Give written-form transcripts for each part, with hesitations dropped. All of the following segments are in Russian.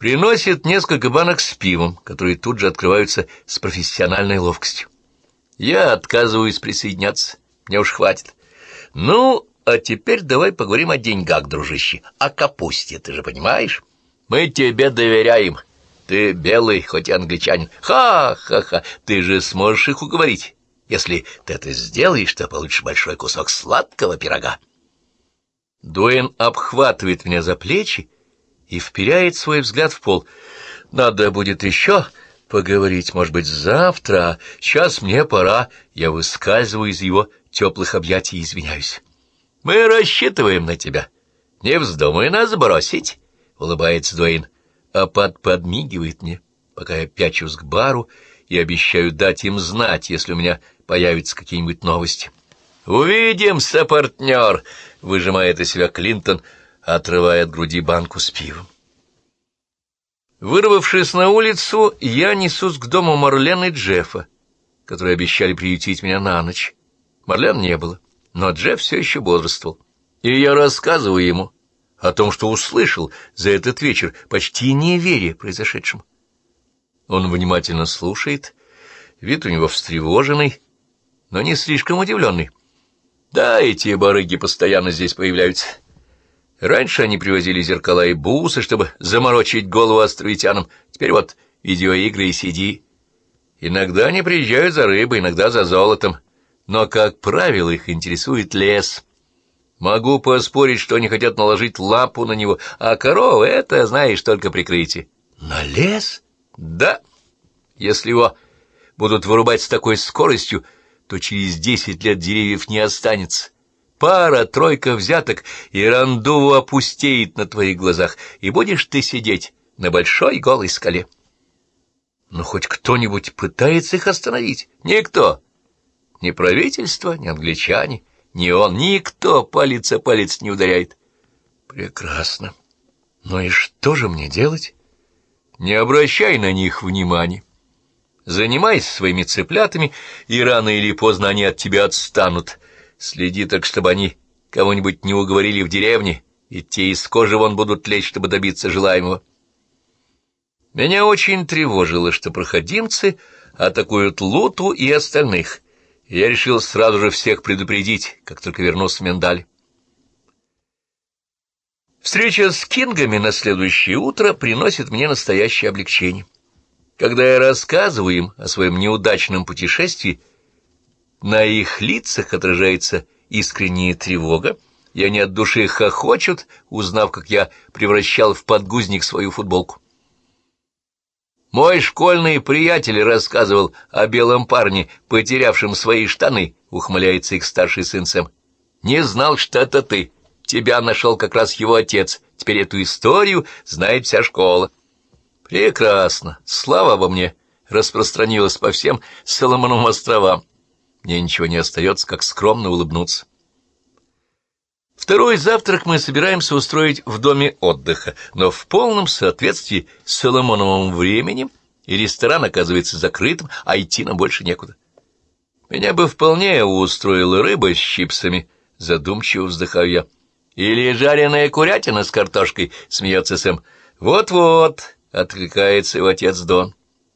Приносит несколько банок с пивом, которые тут же открываются с профессиональной ловкостью. Я отказываюсь присоединяться, мне уж хватит. Ну, а теперь давай поговорим о деньгах, дружище, о капусте, ты же понимаешь? Мы тебе доверяем. Ты белый, хоть и англичанин. Ха-ха-ха, ты же сможешь их уговорить. Если ты это сделаешь, то получишь большой кусок сладкого пирога. Дуэйн обхватывает меня за плечи и вперяет свой взгляд в пол. Надо будет еще поговорить, может быть, завтра, а сейчас мне пора. Я выскальзываю из его теплых объятий и извиняюсь. Мы рассчитываем на тебя. Не вздумай нас бросить, — улыбается Дуэйн, а подмигивает мне, пока я пячусь к бару и обещаю дать им знать, если у меня появятся какие-нибудь новости. «Увидимся, партнер!» — выжимает из себя Клинтон, отрывая от груди банку с пивом. Вырвавшись на улицу, я несусь к дому Марлен и Джеффа, которые обещали приютить меня на ночь. Марлен не было, но Джефф все еще бодрствовал. И я рассказываю ему о том, что услышал за этот вечер, почти не веря произошедшему. Он внимательно слушает, вид у него встревоженный, но не слишком удивленный. Да, эти барыги постоянно здесь появляются. Раньше они привозили зеркала и бусы, чтобы заморочить голову островитянам. Теперь вот видеоигры и CD. Иногда они приезжают за рыбой, иногда за золотом. Но, как правило, их интересует лес. Могу поспорить, что они хотят наложить лапу на него, а корова — это, знаешь, только прикрытие. На лес? Да. Если его будут вырубать с такой скоростью, то через 10 лет деревьев не останется. Пара-тройка взяток, и Рандуву опустеет на твоих глазах, и будешь ты сидеть на большой голой скале. Но хоть кто-нибудь пытается их остановить? Никто. Ни правительство, ни англичане, ни он, никто палец о палец не ударяет. Прекрасно. Но и что же мне делать? Не обращай на них внимания. Занимайся своими цыплятами, и рано или поздно они от тебя отстанут. Следи так, чтобы они кого-нибудь не уговорили в деревне, и те из кожи вон будут лезть, чтобы добиться желаемого. Меня очень тревожило, что проходимцы атакуют Луту и остальных. Я решил сразу же всех предупредить, как только вернусь в Миндаль. Встреча с Кингами на следующее утро приносит мне настоящее облегчение. Когда я рассказываю им о своем неудачном путешествии, на их лицах отражается искренняя тревога, и они от души хохочут, узнав, как я превращал в подгузник свою футболку. Мой школьный приятель рассказывал о белом парне, потерявшем свои штаны, ухмыляется их старший сын Сэм. Не знал, что это ты. Тебя нашел как раз его отец. Теперь эту историю знает вся школа. Прекрасно. Слава обо мне распространилась по всем Соломоновым островам. Мне ничего не остается, как скромно улыбнуться. Второй завтрак мы собираемся устроить в доме отдыха, но в полном соответствии с Соломоновым временем, и ресторан оказывается закрытым, а идти нам больше некуда. Меня бы вполне устроила рыба с чипсами, задумчиво вздыхаю я. Или жареная курятина с картошкой, смеется Сэм. Вот-вот, откликается его отец Дон.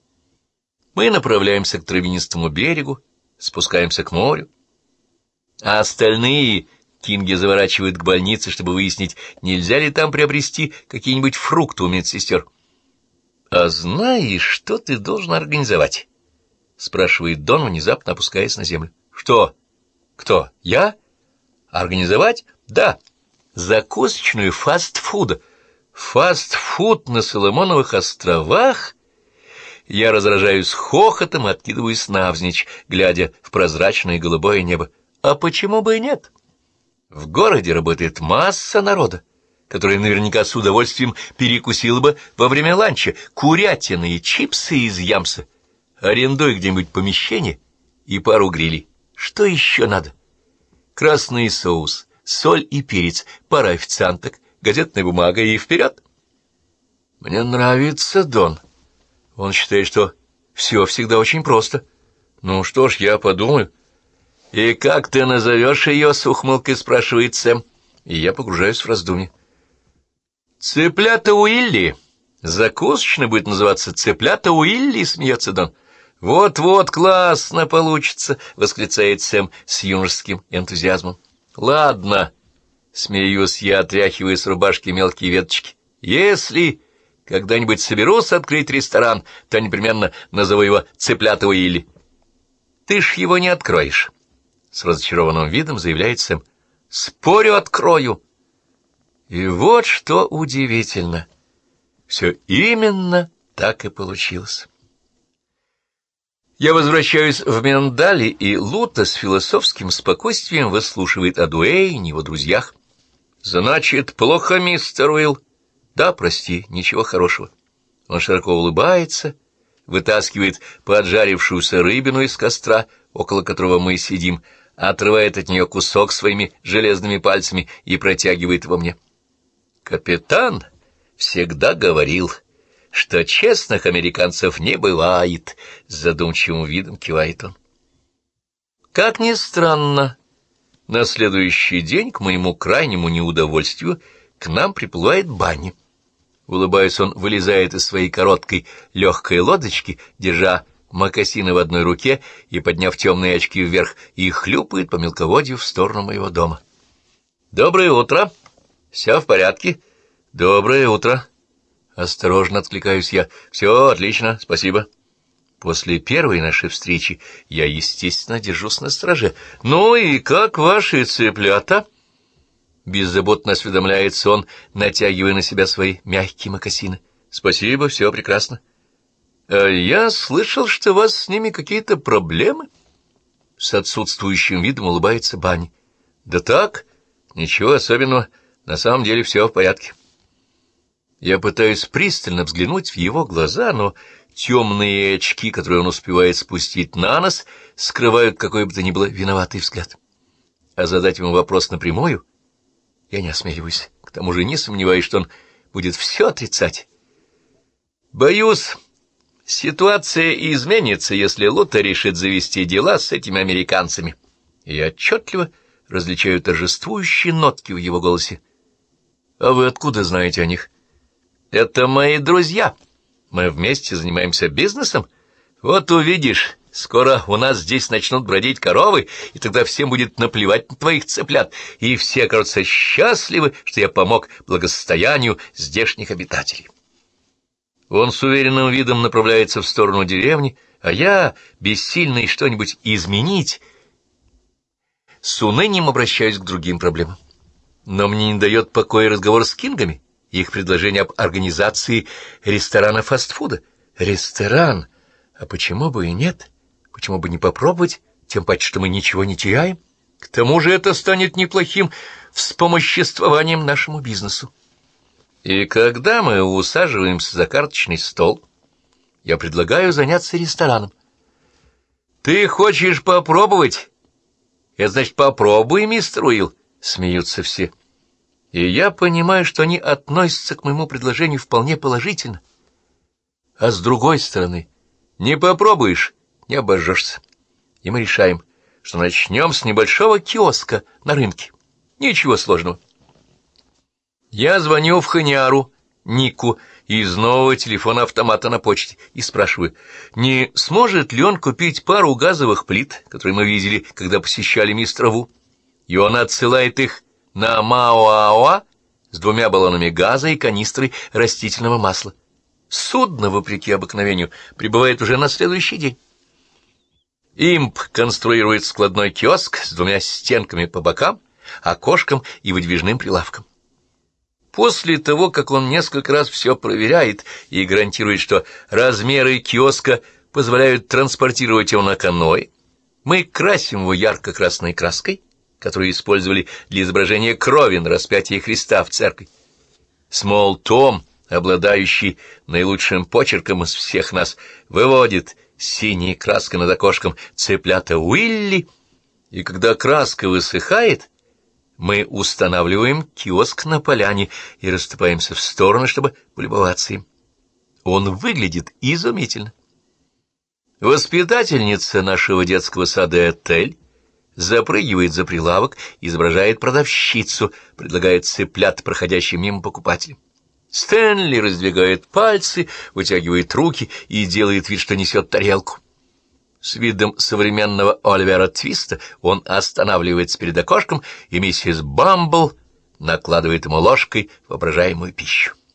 Мы направляемся к травянистому берегу, спускаемся к морю, а остальные Кинги заворачивают к больнице, чтобы выяснить, нельзя ли там приобрести какие-нибудь фрукты у медсестер. — А знаешь, что ты должен организовать? — спрашивает Дон, внезапно опускаясь на землю. — Что? Кто? Я? Организовать? Да. Закусочную фастфуда. Фастфуд на Соломоновых островах? Я разражаюсь хохотом и откидываюсь навзничь, глядя в прозрачное голубое небо. А почему бы и нет? В городе работает масса народа, которая наверняка с удовольствием перекусила бы во время ланча курятины и чипсы из ямса. Арендуй где-нибудь помещение и пару грилей. Что еще надо? Красный соус, соль и перец, пара официанток, газетная бумага и вперед. Мне нравится Дон. Он считает, что все всегда очень просто. Ну что ж, я подумаю. «И как ты назовешь ее?» — с ухмылкой спрашивает Сэм, и я погружаюсь в раздумье. «Цыплята Уилли. Закусочная будет называться «Цыплята Уилли», — смеется Дон. «Вот-вот, классно получится!» — восклицает Сэм с юношеским энтузиазмом. «Ладно», — смеюсь я, отряхивая с рубашки мелкие веточки. «Если когда-нибудь соберусь открыть ресторан, то непременно назову его «Цыплята Уилли». «Ты ж его не откроешь», — с разочарованным видом заявляет Сэм. «Спорю, открою». И вот что удивительно. Все именно так и получилось. Я возвращаюсь в Миндали, и Лута с философским спокойствием выслушивает о Дуэйне, его друзьях. «Значит, плохо, мистер Уилл?» «Да, прости, ничего хорошего». Он широко улыбается, вытаскивает поджарившуюся рыбину из костра, около которого мы сидим, отрывает от нее кусок своими железными пальцами и протягивает его мне. «Капитан всегда говорил, что честных американцев не бывает», — с задумчивым видом кивает он. Как ни странно, на следующий день, к моему крайнему неудовольствию, к нам приплывает Банни. Улыбаясь, он вылезает из своей короткой легкой лодочки, держа мокасины в одной руке и, подняв темные очки вверх, и хлюпает по мелководью в сторону моего дома. «Доброе утро! Все в порядке?» «Доброе утро!» Осторожно откликаюсь я. «Все отлично, спасибо». После первой нашей встречи я, естественно, держусь на страже. «Ну и как ваши цыплята?» Беззаботно осведомляется он, натягивая на себя свои мягкие мокасины. «Спасибо, все прекрасно». «А я слышал, что у вас с ними какие-то проблемы?» С отсутствующим видом улыбается Банни. «Да так, ничего особенного, на самом деле все в порядке». Я пытаюсь пристально взглянуть в его глаза, но темные очки, которые он успевает спустить на нос, скрывают какой бы то ни было виноватый взгляд. А задать ему вопрос напрямую я не осмеливаюсь. К тому же не сомневаюсь, что он будет все отрицать. Боюсь, ситуация изменится, если Лута решит завести дела с этими американцами. И я отчетливо различаю торжествующие нотки в его голосе. А вы откуда знаете о них? Это мои друзья. Мы вместе занимаемся бизнесом. Вот увидишь, скоро у нас здесь начнут бродить коровы, и тогда всем будет наплевать на твоих цыплят, и все окажутся счастливы, что я помог благосостоянию здешних обитателей. Он с уверенным видом направляется в сторону деревни, а я, бессильный что-нибудь изменить, с унынием обращаюсь к другим проблемам. Но мне не дает покоя разговор с Кингами, их предложение об организации ресторана фастфуда. Ресторан? А почему бы и нет? Почему бы не попробовать, тем паче, что мы ничего не теряем? К тому же это станет неплохим вспомоществованием нашему бизнесу. И когда мы усаживаемся за карточный стол, я предлагаю заняться рестораном. «Ты хочешь попробовать?» «Это значит, попробуй, мистер Уилл», — смеются все. И я понимаю, что они относятся к моему предложению вполне положительно. А с другой стороны, не попробуешь, не обожжешься. И мы решаем, что начнем с небольшого киоска на рынке. Ничего сложного. Я звоню в Хоняру, Нику, из нового телефона-автомата на почте, и спрашиваю, не сможет ли он купить пару газовых плит, которые мы видели, когда посещали мистера Ву. И он отсылает их на Мауауа с 2 баллонами газа и канистрой растительного масла. Судно, вопреки обыкновению, прибывает уже на следующий день. Имп конструирует складной киоск с 2 стенками по бокам, окошком и выдвижным прилавком. После того, как он несколько раз все проверяет и гарантирует, что размеры киоска позволяют транспортировать его на каное, мы красим его ярко-красной краской, которую использовали для изображения крови на распятии Христа в церкви. Смол Том, обладающий наилучшим почерком из всех нас, выводит синей краской над окошком «Цыплята Уилли», и когда краска высыхает, мы устанавливаем киоск на поляне и расступаемся в стороны, чтобы полюбоваться им. Он выглядит изумительно. Воспитательница нашего детского сада Этель запрыгивает за прилавок, изображает продавщицу, предлагает цыплят проходящим мимо покупателям. Стэнли раздвигает пальцы, вытягивает руки и делает вид, что несет тарелку. С видом современного Оливера Твиста он останавливается перед окошком, и миссис Бамбл накладывает ему ложкой воображаемую пищу.